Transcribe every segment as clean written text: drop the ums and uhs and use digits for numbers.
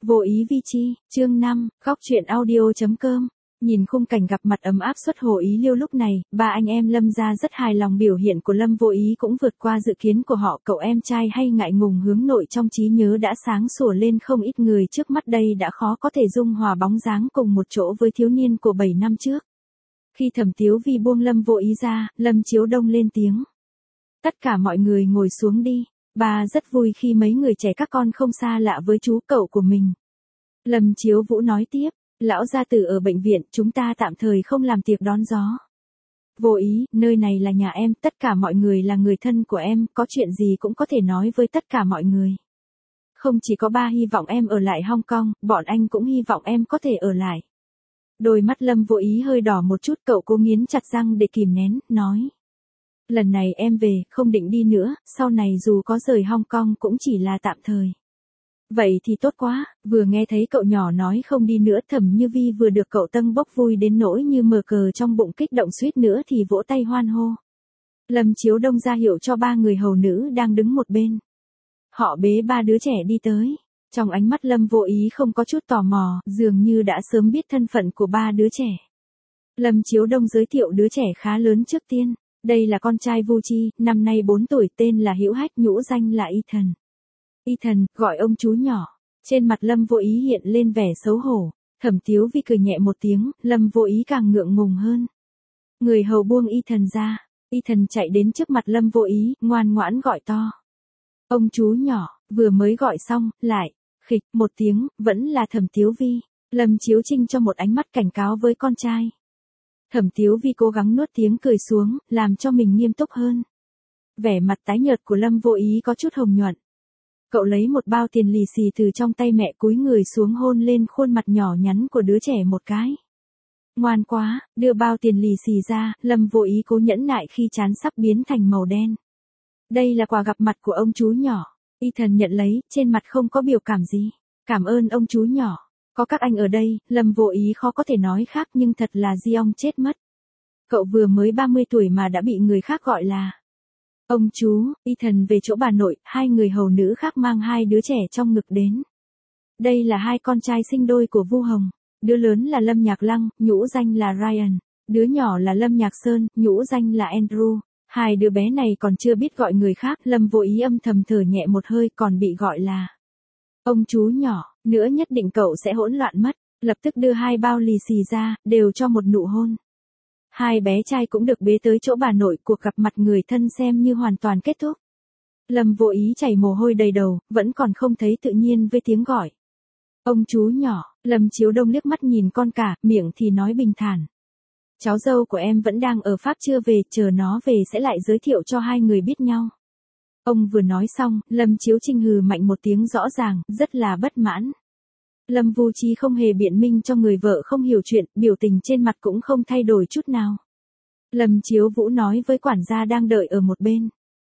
Vô ý vi chi, chương 5, góc truyện audio.com. Nhìn khung cảnh gặp mặt ấm áp xuất Hồ Ý Liêu lúc này, ba anh em Lâm gia rất hài lòng biểu hiện của Lâm Vô Ý cũng vượt qua dự kiến của họ. Cậu em trai hay ngại ngùng hướng nội trong trí nhớ đã sáng sủa lên không ít người trước mắt đây đã khó có thể dung hòa bóng dáng cùng một chỗ với thiếu niên của 7 năm trước. Khi Thẩm Tiếu Vi buông Lâm Vô Ý ra, Lâm Chiếu Đông lên tiếng. Tất cả mọi người ngồi xuống đi. Bà rất vui khi mấy người trẻ các con không xa lạ với chú cậu của mình. Lâm Chiếu Vũ nói tiếp, lão gia tử ở bệnh viện, chúng ta tạm thời không làm tiệc đón gió. Vô Ý, nơi này là nhà em, tất cả mọi người là người thân của em, có chuyện gì cũng có thể nói với tất cả mọi người. Không chỉ có ba hy vọng em ở lại Hong Kong, bọn anh cũng hy vọng em có thể ở lại. Đôi mắt Lâm Vô Ý hơi đỏ một chút, cậu cố nghiến chặt răng để kìm nén, nói. Lần này em về, không định đi nữa, sau này dù có rời Hong Kong cũng chỉ là tạm thời. Vậy thì tốt quá, vừa nghe thấy cậu nhỏ nói không đi nữa, Thẩm Như Vi vừa được cậu Tân bốc vui đến nỗi như mờ cờ trong bụng, kích động suýt nữa thì vỗ tay hoan hô. Lâm Chiếu Đông ra hiệu cho ba người hầu nữ đang đứng một bên. Họ bế ba đứa trẻ đi tới. Trong ánh mắt Lâm Vô Ý không có chút tò mò, dường như đã sớm biết thân phận của ba đứa trẻ. Lâm Chiếu Đông giới thiệu đứa trẻ khá lớn trước tiên. Đây là con trai Vu Chi, năm nay 4 tuổi, tên là Hữu Hách, nhũ danh là Ethan. Ethan, gọi ông chú nhỏ. Trên mặt Lâm Vô Ý hiện lên vẻ xấu hổ. Thẩm Tiếu Vi cười nhẹ một tiếng, Lâm Vô Ý càng ngượng ngùng hơn. Người hầu buông Ethan ra. Ethan chạy đến trước mặt Lâm Vô Ý, ngoan ngoãn gọi to. Ông chú nhỏ, vừa mới gọi xong, lại, khịch một tiếng, vẫn là Thẩm Tiếu Vi. Lâm Chiếu Trinh cho một ánh mắt cảnh cáo với con trai. Thẩm Tiếu Vi cố gắng nuốt tiếng cười xuống, làm cho mình nghiêm túc hơn. Vẻ mặt tái nhợt của Lâm Vô Ý có chút hồng nhuận. Cậu lấy một bao tiền lì xì từ trong tay mẹ, cúi người xuống hôn lên khuôn mặt nhỏ nhắn của đứa trẻ một cái. Ngoan quá, đưa bao tiền lì xì ra, Lâm Vô Ý cố nhẫn nại khi trán sắp biến thành màu đen. Đây là quà gặp mặt của ông chú nhỏ. Ethan nhận lấy, trên mặt không có biểu cảm gì. Cảm ơn ông chú nhỏ. Có các anh ở đây, Lâm Vô Ý khó có thể nói khác, nhưng thật là Diong chết mất. Cậu vừa mới 30 tuổi mà đã bị người khác gọi là ông chú. Ethan về chỗ bà nội, hai người hầu nữ khác mang hai đứa trẻ trong ngực đến. Đây là hai con trai sinh đôi của Vu Hồng. Đứa lớn là Lâm Nhạc Lăng, nhũ danh là Ryan. Đứa nhỏ là Lâm Nhạc Sơn, nhũ danh là Andrew. Hai đứa bé này còn chưa biết gọi người khác, Lâm Vô Ý âm thầm thở nhẹ một hơi, còn bị gọi là ông chú nhỏ, nữa nhất định cậu sẽ hỗn loạn mất. Lập tức đưa hai bao lì xì ra, đều cho một nụ hôn. Hai bé trai cũng được bế tới chỗ bà nội, cuộc gặp mặt người thân xem như hoàn toàn kết thúc. Lâm Vô Ý chảy mồ hôi đầy đầu, vẫn còn không thấy tự nhiên với tiếng gọi. Ông chú nhỏ, Lâm Chiếu Đông liếc mắt nhìn con cả, miệng thì nói bình thản. Cháu dâu của em vẫn đang ở Pháp chưa về, chờ nó về sẽ lại giới thiệu cho hai người biết nhau. Ông vừa nói xong, Lâm Chiếu Trinh hừ mạnh một tiếng rõ ràng, rất là bất mãn. Lâm Vu Chi không hề biện minh cho người vợ không hiểu chuyện, biểu tình trên mặt cũng không thay đổi chút nào. Lâm Chiếu Vũ nói với quản gia đang đợi ở một bên.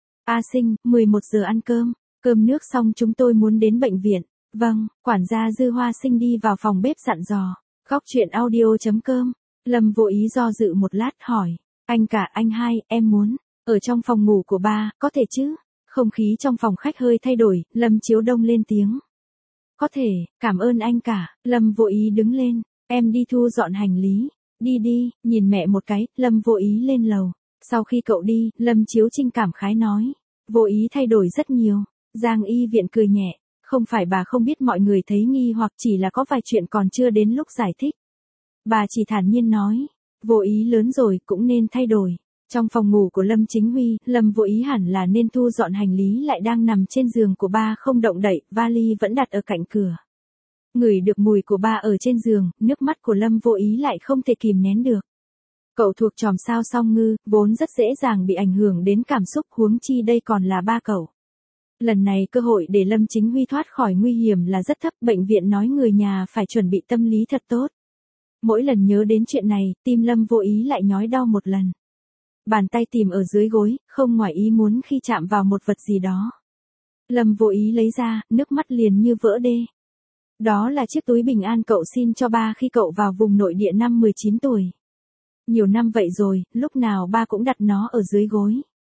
A Sinh, 11 giờ ăn cơm, cơm nước xong chúng tôi muốn đến bệnh viện. Vâng, quản gia Dư Hoa Sinh đi vào phòng bếp dặn dò. Góc truyện audio.com. Lâm Vô Ý do dự một lát hỏi. Anh cả, anh hai, em muốn ở trong phòng ngủ của ba, có thể chứ? Không khí trong phòng khách hơi thay đổi, Lâm Chiếu Đông lên tiếng. Có thể, cảm ơn anh cả. Lâm Vô Ý đứng lên. Em đi thu dọn hành lý. Đi đi, nhìn mẹ một cái, Lâm Vô Ý lên lầu. Sau khi cậu đi, Lâm Chiếu Trinh cảm khái nói. Vô Ý thay đổi rất nhiều. Giang Y Viện cười nhẹ. Không phải bà không biết mọi người thấy nghi hoặc, chỉ là có vài chuyện còn chưa đến lúc giải thích. Bà chỉ thản nhiên nói. Vô Ý lớn rồi, cũng nên thay đổi. Trong phòng ngủ của Lâm Chính Huy, Lâm Vô Ý hẳn là nên thu dọn hành lý, lại đang nằm trên giường của ba không động đậy, vali vẫn đặt ở cạnh cửa. Ngửi được mùi của ba ở trên giường, nước mắt của Lâm Vô Ý lại không thể kìm nén được. Cậu thuộc chòm sao Song Ngư, vốn rất dễ dàng bị ảnh hưởng đến cảm xúc, huống chi đây còn là ba cậu. Lần này cơ hội để Lâm Chính Huy thoát khỏi nguy hiểm là rất thấp, bệnh viện nói người nhà phải chuẩn bị tâm lý thật tốt. Mỗi lần nhớ đến chuyện này, tim Lâm Vô Ý lại nhói đau một lần. Bàn tay tìm ở dưới gối, không ngoài ý muốn khi chạm vào một vật gì đó. Lâm Vô Ý lấy ra, nước mắt liền như vỡ đê. Đó là chiếc túi bình an cậu xin cho ba khi cậu vào vùng nội địa năm 19 tuổi. Nhiều năm vậy rồi, lúc nào ba cũng đặt nó ở dưới gối.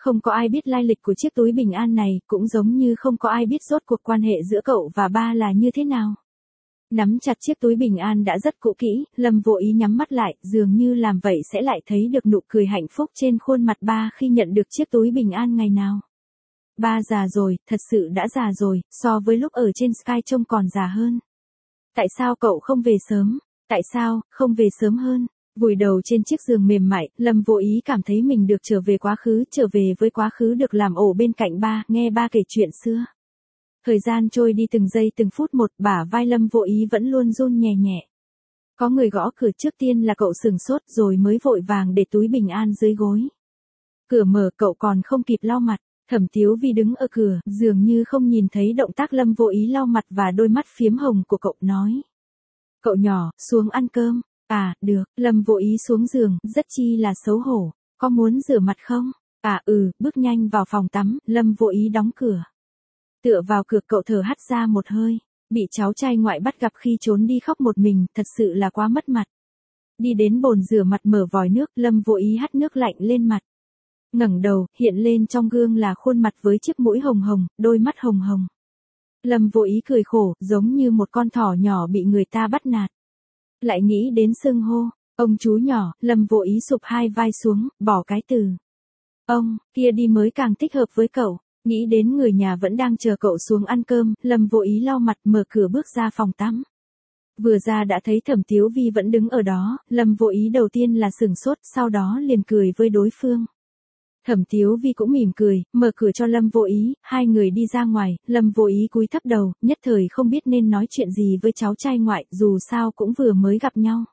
Không có ai biết lai lịch của chiếc túi bình an này, cũng giống như không có ai biết rốt cuộc quan hệ giữa cậu và ba là như thế nào. Nắm chặt chiếc túi bình an đã rất cũ kỹ, Lâm Vô Ý nhắm mắt lại, dường như làm vậy sẽ lại thấy được nụ cười hạnh phúc trên khuôn mặt ba khi nhận được chiếc túi bình an ngày nào. Ba già rồi, thật sự đã già rồi, so với lúc ở trên Sky trông còn già hơn. Tại sao cậu không về sớm? Tại sao, không về sớm hơn? Vùi đầu trên chiếc giường mềm mại, Lâm Vô Ý cảm thấy mình được trở về quá khứ, trở về với quá khứ được làm ổ bên cạnh ba, nghe ba kể chuyện xưa. Thời gian trôi đi từng giây từng phút một, bả vai Lâm Vô Ý vẫn luôn run nhẹ nhẹ. Có người gõ cửa, trước tiên là cậu sừng sốt rồi mới vội vàng để túi bình an dưới gối. Cửa mở, cậu còn không kịp lau mặt, Thẩm Tiếu Vi đứng ở cửa, dường như không nhìn thấy động tác Lâm Vô Ý lau mặt và đôi mắt phiếm hồng của cậu, nói. Cậu nhỏ, xuống ăn cơm. À, được, Lâm Vô Ý xuống giường, rất chi là xấu hổ. Có muốn rửa mặt không? À bước nhanh vào phòng tắm, Lâm Vô Ý đóng cửa. Tựa vào cửa, cậu thở hắt ra một hơi. Bị cháu trai ngoại bắt gặp khi trốn đi khóc một mình, thật sự là quá mất mặt. Đi đến bồn rửa mặt, mở vòi nước, Lâm Vô Ý hắt nước lạnh lên mặt. Ngẩng đầu, hiện lên trong gương là khuôn mặt với chiếc mũi hồng hồng, đôi mắt hồng hồng. Lâm Vô Ý cười khổ, giống như một con thỏ nhỏ bị người ta bắt nạt. Lại nghĩ đến xưng hô, ông chú nhỏ, Lâm Vô Ý sụp hai vai xuống, bỏ cái từ ông kia đi mới càng thích hợp với cậu. Nghĩ đến người nhà vẫn đang chờ cậu xuống ăn cơm, Lâm Vô Ý lau mặt, mở cửa bước ra phòng tắm. Vừa ra đã thấy Thẩm Tiếu Vi vẫn đứng ở đó, Lâm Vô Ý đầu tiên là sửng sốt, sau đó liền cười với đối phương. Thẩm Tiếu Vi cũng mỉm cười, mở cửa cho Lâm Vô Ý, hai người đi ra ngoài, Lâm Vô Ý cúi thấp đầu, nhất thời không biết nên nói chuyện gì với cháu trai ngoại, dù sao cũng vừa mới gặp nhau.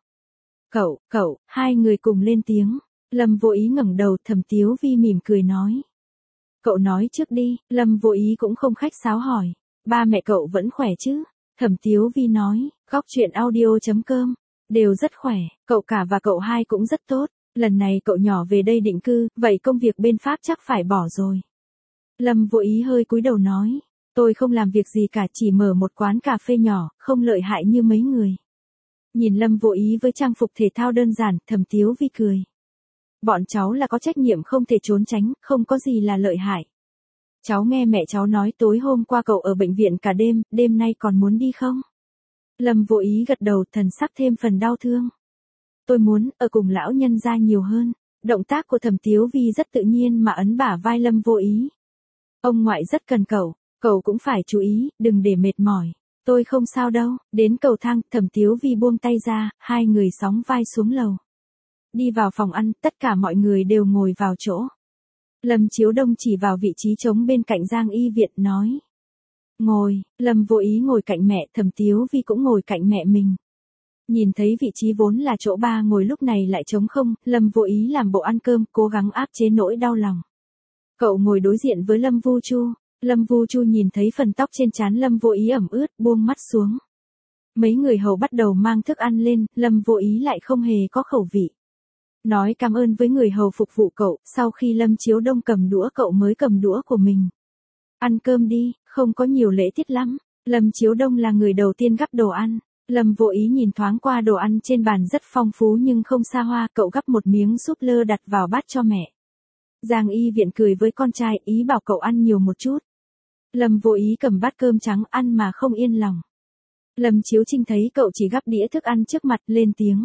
Cậu, hai người cùng lên tiếng. Lâm Vô Ý ngẩng đầu, Thẩm Tiếu Vi mỉm cười nói. Cậu nói trước đi, Lâm Vô Ý cũng không khách sáo hỏi. Ba mẹ cậu vẫn khỏe chứ? Thẩm Tiếu Vi nói, Góc Chuyện Audio.com. Đều rất khỏe, cậu cả và cậu hai cũng rất tốt. Lần này cậu nhỏ về đây định cư, vậy công việc bên Pháp chắc phải bỏ rồi. Lâm Vô Ý hơi cúi đầu nói, tôi không làm việc gì cả, chỉ mở một quán cà phê nhỏ, không lợi hại như mấy người. Nhìn Lâm Vô Ý với trang phục thể thao đơn giản, Thẩm Tiếu Vi cười. Bọn cháu là có trách nhiệm không thể trốn tránh, không có gì là lợi hại. Cháu nghe mẹ cháu nói tối hôm qua cậu ở bệnh viện cả đêm, đêm nay còn muốn đi không? Lâm Vô Ý gật đầu, thần sắc thêm phần đau thương. Tôi muốn ở cùng lão nhân gia nhiều hơn. Động tác của Thẩm Tiếu Vi rất tự nhiên mà ấn bả vai Lâm Vô Ý. Ông ngoại rất cần cậu cũng phải chú ý, đừng để mệt mỏi. Tôi không sao đâu. Đến cầu thang, Thẩm Tiếu Vi buông tay ra, hai người sóng vai xuống lầu. Đi vào phòng ăn, tất cả mọi người đều ngồi vào chỗ. Lâm Chiếu Đông chỉ vào vị trí trống bên cạnh Giang Y Viện nói. Ngồi, Lâm Vô Ý ngồi cạnh mẹ, Thẩm Tiếu Vi cũng ngồi cạnh mẹ mình. Nhìn thấy vị trí vốn là chỗ ba ngồi lúc này lại trống không, Lâm Vô Ý làm bộ ăn cơm, cố gắng áp chế nỗi đau lòng. Cậu ngồi đối diện với Lâm Vu Chu. Lâm Vu Chu nhìn thấy phần tóc trên trán Lâm Vô Ý ẩm ướt, buông mắt xuống. Mấy người hầu bắt đầu mang thức ăn lên, Lâm Vô Ý lại không hề có khẩu vị. Nói cảm ơn với người hầu phục vụ cậu, sau khi Lâm Chiếu Đông cầm đũa cậu mới cầm đũa của mình. Ăn cơm đi, không có nhiều lễ tiết lắm. Lâm Chiếu Đông là người đầu tiên gắp đồ ăn. Lâm Vô Ý nhìn thoáng qua đồ ăn trên bàn rất phong phú nhưng không xa hoa, cậu gắp một miếng súp lơ đặt vào bát cho mẹ. Giang Y Viện cười với con trai, ý bảo cậu ăn nhiều một chút. Lâm Vô Ý cầm bát cơm trắng ăn mà không yên lòng. Lâm Chiếu Trinh thấy cậu chỉ gắp đĩa thức ăn trước mặt, lên tiếng.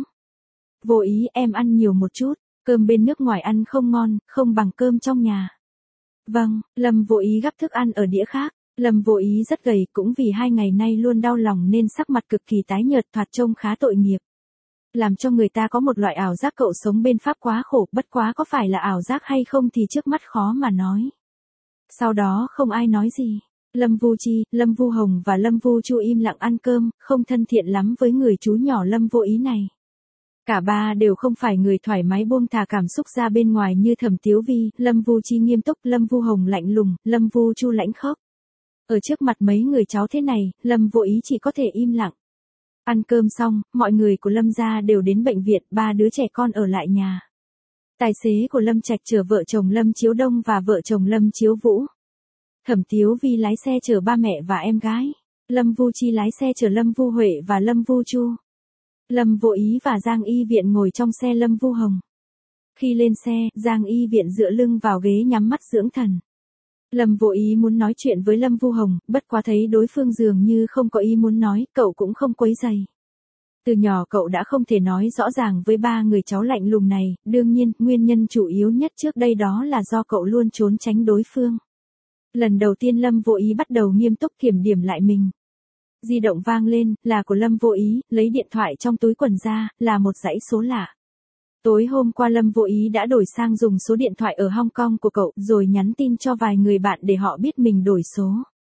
Vô Ý, em ăn nhiều một chút, cơm bên nước ngoài ăn không ngon, không bằng cơm trong nhà. Vâng, Lâm Vô Ý gắp thức ăn ở đĩa khác. Lâm Vô Ý rất gầy, cũng vì 2 ngày nay luôn đau lòng nên sắc mặt cực kỳ tái nhợt, thoạt trông khá tội nghiệp. Làm cho người ta có một loại ảo giác cậu sống bên Pháp quá khổ, bất quá có phải là ảo giác hay không thì trước mắt khó mà nói. Sau đó không ai nói gì. Lâm Vu Chi, Lâm Vu Hồng và Lâm Vu Chu im lặng ăn cơm, không thân thiện lắm với người chú nhỏ Lâm Vô Ý này. Cả ba đều không phải người thoải mái buông thả cảm xúc ra bên ngoài như Thẩm Tiếu Vi, Lâm Vu Chi nghiêm túc, Lâm Vu Hồng lạnh lùng, Lâm Vu Chu lãnh khốc. Ở trước mặt mấy người cháu thế này, Lâm Vô Ý chỉ có thể im lặng. Ăn cơm xong, mọi người của Lâm gia đều đến bệnh viện, 3 đứa trẻ con ở lại nhà. Tài xế của Lâm Trạch chở vợ chồng Lâm Chiếu Đông và vợ chồng Lâm Chiếu Vũ. Thẩm Tiếu Vi lái xe chở ba mẹ và em gái. Lâm Vu Chi lái xe chở Lâm Vu Huệ và Lâm Vu Chu. Lâm Vô Ý và Giang Y Viện ngồi trong xe Lâm Vu Hồng. Khi lên xe, Giang Y Viện dựa lưng vào ghế nhắm mắt dưỡng thần. Lâm Vô Ý muốn nói chuyện với Lâm Vu Hồng, bất quá thấy đối phương dường như không có ý muốn nói, cậu cũng không quấy rầy. Từ nhỏ cậu đã không thể nói rõ ràng với ba người cháu lạnh lùng này, đương nhiên, nguyên nhân chủ yếu nhất trước đây đó là do cậu luôn trốn tránh đối phương. Lần đầu tiên Lâm Vô Ý bắt đầu nghiêm túc kiểm điểm lại mình. Di động vang lên, là của Lâm Vô Ý, lấy điện thoại trong túi quần ra, là một dãy số lạ. Tối hôm qua Lâm Vô Ý đã đổi sang dùng số điện thoại ở Hong Kong của cậu, rồi nhắn tin cho vài người bạn để họ biết mình đổi số.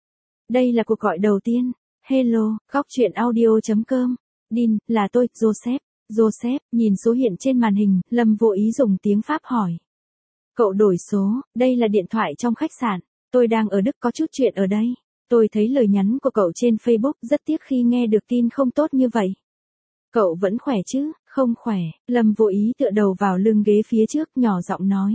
Đây là cuộc gọi đầu tiên. Hello, góc truyện audio.com. Đin, là tôi, Joseph. Joseph, nhìn số hiện trên màn hình, Lâm Vô Ý dùng tiếng Pháp hỏi. Cậu đổi số, đây là điện thoại trong khách sạn. Tôi đang ở Đức có chút chuyện ở đây. Tôi thấy lời nhắn của cậu trên Facebook, rất tiếc khi nghe được tin không tốt như vậy. Cậu vẫn khỏe chứ? Không khỏe. Lâm Vô Ý tựa đầu vào lưng ghế phía trước, nhỏ giọng nói.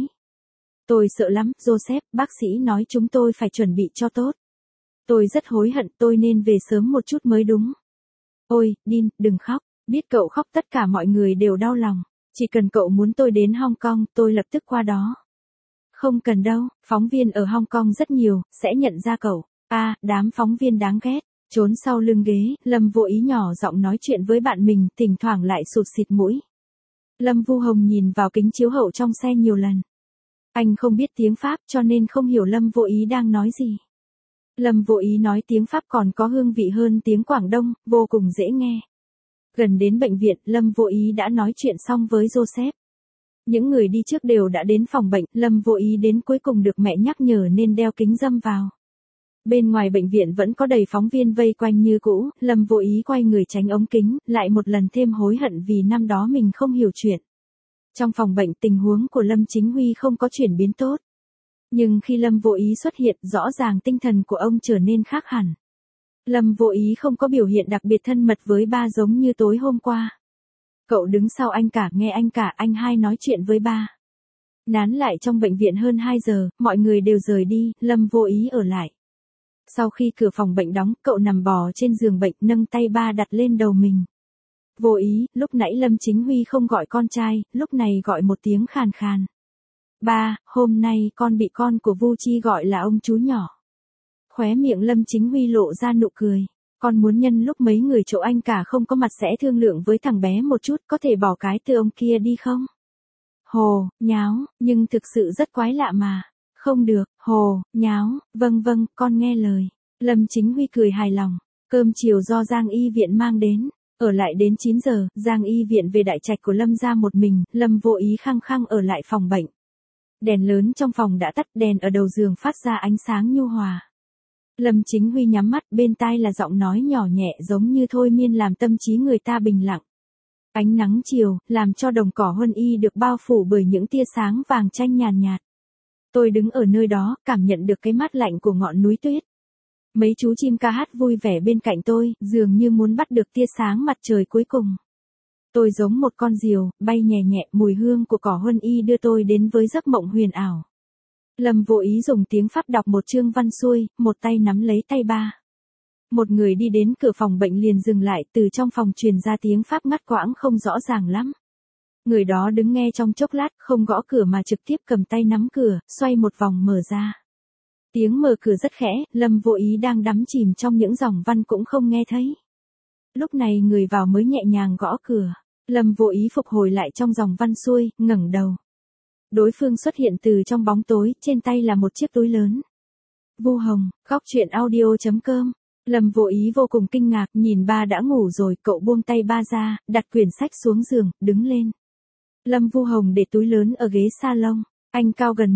Tôi sợ lắm, Joseph, bác sĩ nói chúng tôi phải chuẩn bị cho tốt. Tôi rất hối hận, tôi nên về sớm một chút mới đúng. Ôi, Đin, đừng khóc. Biết cậu khóc tất cả mọi người đều đau lòng. Chỉ cần cậu muốn tôi đến Hong Kong, tôi lập tức qua đó. Không cần đâu, phóng viên ở Hong Kong rất nhiều, sẽ nhận ra cậu. À, đám phóng viên đáng ghét. Trốn sau lưng ghế, Lâm Vô Ý nhỏ giọng nói chuyện với bạn mình, thỉnh thoảng lại sụt xịt mũi. Lâm Vu Hồng nhìn vào kính chiếu hậu trong xe nhiều lần. Anh không biết tiếng Pháp cho nên không hiểu Lâm Vô Ý đang nói gì. Lâm Vô Ý nói tiếng Pháp còn có hương vị hơn tiếng Quảng Đông, vô cùng dễ nghe. Gần đến bệnh viện, Lâm Vô Ý đã nói chuyện xong với Joseph. Những người đi trước đều đã đến phòng bệnh, Lâm Vô Ý đến cuối cùng được mẹ nhắc nhở nên đeo kính râm vào. Bên ngoài bệnh viện vẫn có đầy phóng viên vây quanh như cũ, Lâm Vô Ý quay người tránh ống kính, lại một lần thêm hối hận vì năm đó mình không hiểu chuyện. Trong phòng bệnh tình huống của Lâm Chính Huy không có chuyển biến tốt. Nhưng khi Lâm Vô Ý xuất hiện, rõ ràng tinh thần của ông trở nên khác hẳn. Lâm Vô Ý không có biểu hiện đặc biệt thân mật với ba giống như tối hôm qua. Cậu đứng sau anh cả, nghe anh cả, anh hai nói chuyện với ba. Nán lại trong bệnh viện hơn 2 giờ, mọi người đều rời đi, Lâm Vô Ý ở lại. Sau khi cửa phòng bệnh đóng, cậu nằm bò trên giường bệnh, nâng tay ba đặt lên đầu mình. Vô Ý, lúc nãy Lâm Chính Huy không gọi con trai, lúc này gọi một tiếng khàn khàn. Ba, hôm nay con bị con của Vu Chi gọi là ông chú nhỏ. Khóe miệng Lâm Chính Huy lộ ra nụ cười. Con muốn nhân lúc mấy người chỗ anh cả không có mặt sẽ thương lượng với thằng bé một chút, có thể bỏ cái từ ông kia đi không? Hồ, nháo, nhưng thực sự rất quái lạ mà. Không được, hồ, nháo, vâng vâng, con nghe lời. Lâm Chính Huy cười hài lòng. Cơm chiều do Giang Y Viện mang đến. Ở lại đến 9 giờ, Giang Y Viện về đại trạch của Lâm ra một mình, Lâm Vô Ý khăng khăng ở lại phòng bệnh. Đèn lớn trong phòng đã tắt, đèn ở đầu giường phát ra ánh sáng nhu hòa. Lâm Chính Huy nhắm mắt, bên tai là giọng nói nhỏ nhẹ giống như thôi miên làm tâm trí người ta bình lặng. Ánh nắng chiều, làm cho đồng cỏ huân y được bao phủ bởi những tia sáng vàng chanh nhàn nhạt. Tôi đứng ở nơi đó, cảm nhận được cái mát lạnh của ngọn núi tuyết. Mấy chú chim ca hát vui vẻ bên cạnh tôi, dường như muốn bắt được tia sáng mặt trời cuối cùng. Tôi giống một con diều, bay nhẹ nhẹ, mùi hương của cỏ huân y đưa tôi đến với giấc mộng huyền ảo. Lâm Vô Ý dùng tiếng Pháp đọc một chương văn xuôi, một tay nắm lấy tay ba. Một người đi đến cửa phòng bệnh liền dừng lại, từ trong phòng truyền ra tiếng Pháp ngắt quãng không rõ ràng lắm. Người đó đứng nghe trong chốc lát, không gõ cửa mà trực tiếp cầm tay nắm cửa, xoay một vòng mở ra. Tiếng mở cửa rất khẽ, Lâm Vô Ý đang đắm chìm trong những dòng văn cũng không nghe thấy. Lúc này người vào mới nhẹ nhàng gõ cửa. Lâm Vô Ý phục hồi lại trong dòng văn xuôi, ngẩng đầu. Đối phương xuất hiện từ trong bóng tối, trên tay là một chiếc túi lớn. Vu Hồng, góc truyện audio.com. Lâm Vô Ý vô cùng kinh ngạc, nhìn ba đã ngủ rồi, cậu buông tay ba ra, đặt quyển sách xuống giường, đứng lên. Lâm Vu Hồng để túi lớn ở ghế salon. Anh cao gần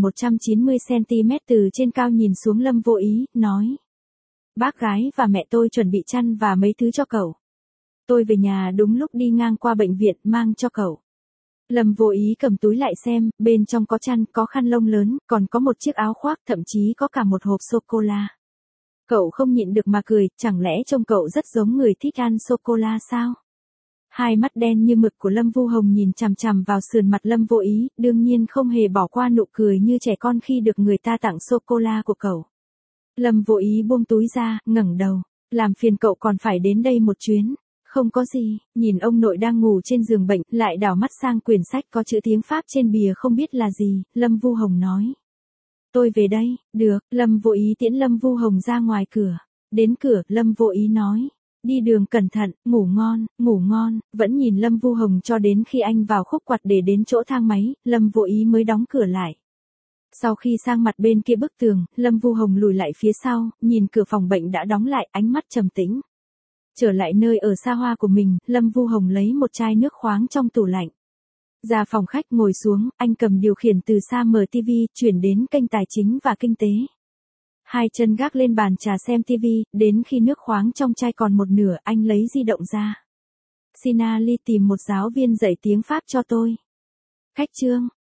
190cm từ trên cao nhìn xuống Lâm Vô Ý, nói. Bác gái và mẹ tôi chuẩn bị chăn và mấy thứ cho cậu. Tôi về nhà đúng lúc đi ngang qua bệnh viện, mang cho cậu. Lâm Vô Ý cầm túi lại xem, bên trong có chăn, có khăn lông lớn, còn có một chiếc áo khoác, thậm chí có cả một hộp sô-cô-la. Cậu không nhịn được mà cười, chẳng lẽ trông cậu rất giống người thích ăn sô-cô-la sao? Hai mắt đen như mực của Lâm Vu Hồng nhìn chằm chằm vào sườn mặt Lâm Vô Ý, đương nhiên không hề bỏ qua nụ cười như trẻ con khi được người ta tặng sô-cô-la của cậu. Lâm Vô Ý buông túi ra, ngẩng đầu. Làm phiền cậu còn phải đến đây một chuyến. Không có gì, nhìn ông nội đang ngủ trên giường bệnh, lại đảo mắt sang quyển sách có chữ tiếng Pháp trên bìa không biết là gì, Lâm Vu Hồng nói. Tôi về đây, được, Lâm Vô Ý tiễn Lâm Vu Hồng ra ngoài cửa. Đến cửa, Lâm Vô Ý nói. Đi đường cẩn thận, ngủ ngon, vẫn nhìn Lâm Vu Hồng cho đến khi anh vào khúc quặt để đến chỗ thang máy, Lâm Vô Ý mới đóng cửa lại. Sau khi sang mặt bên kia bức tường, Lâm Vu Hồng lùi lại phía sau, nhìn cửa phòng bệnh đã đóng lại, ánh mắt trầm tĩnh. Trở lại nơi ở xa hoa của mình, Lâm Vu Hồng lấy một chai nước khoáng trong tủ lạnh. Ra phòng khách ngồi xuống, anh cầm điều khiển từ xa mở TV, chuyển đến kênh tài chính và kinh tế. Hai chân gác lên bàn trà xem TV, đến khi nước khoáng trong chai còn một nửa, anh lấy di động ra. Sinali tìm một giáo viên dạy tiếng Pháp cho tôi. Khách trương,